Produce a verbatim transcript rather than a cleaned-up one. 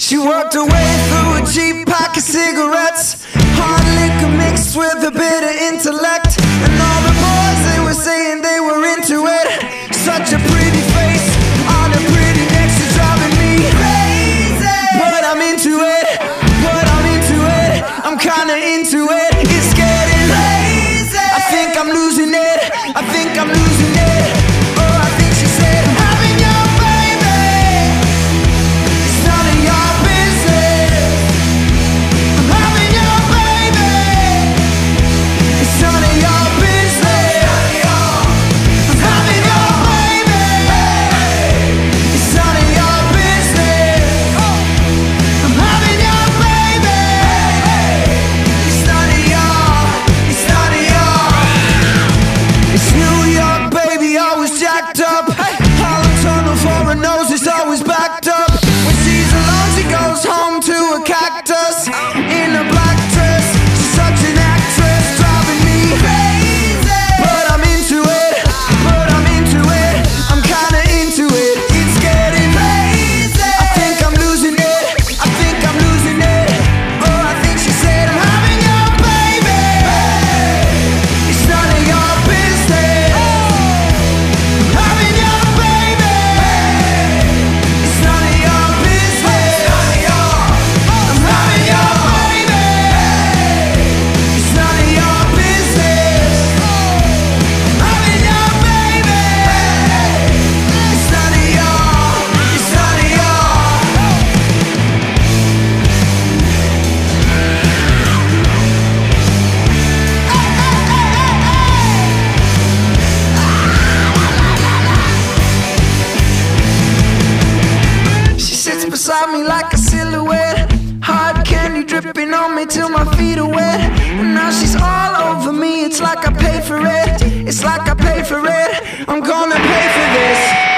She worked her way through a cheap pack of cigarettes, hard liquor mixed with a bit of intellect. And all the boys, they were saying they were into it. Such a pretty face on a pretty neck, she's driving me crazy. But I'm into it, but I'm into it, I'm kinda into it. It's getting crazy, I think I'm losing it, I think I'm losing it. Oh, I think she said, I'm having your baby, it's none of your business. I'm having your baby, it's none of your business. I'm having your baby, it's none of your business. I'm having your baby, it's none of your, it's none of your. It's New York, baby, always jacked up. Holland tunnel for her nose is always backed up. When she's alone, she goes home to a cactus in a black dress. She's such an actress, driving me crazy. But I'm into it, but I'm into it, I'm kinda into it. It's getting crazy, I think I'm losing it, I think I'm losing it. Oh, I think she said, I'm having your baby, it's none of your business. I'm having your baby, it's none of your business. I'm having your baby, it's none of your business. I'm having your baby, it's none of your, it's none of your. She sits beside me like a silhouette, hard candy dripping on me till my feet are wet. And now she's all over me, it's like I paid for it, it's like I paid for it, I'm gonna pay for this.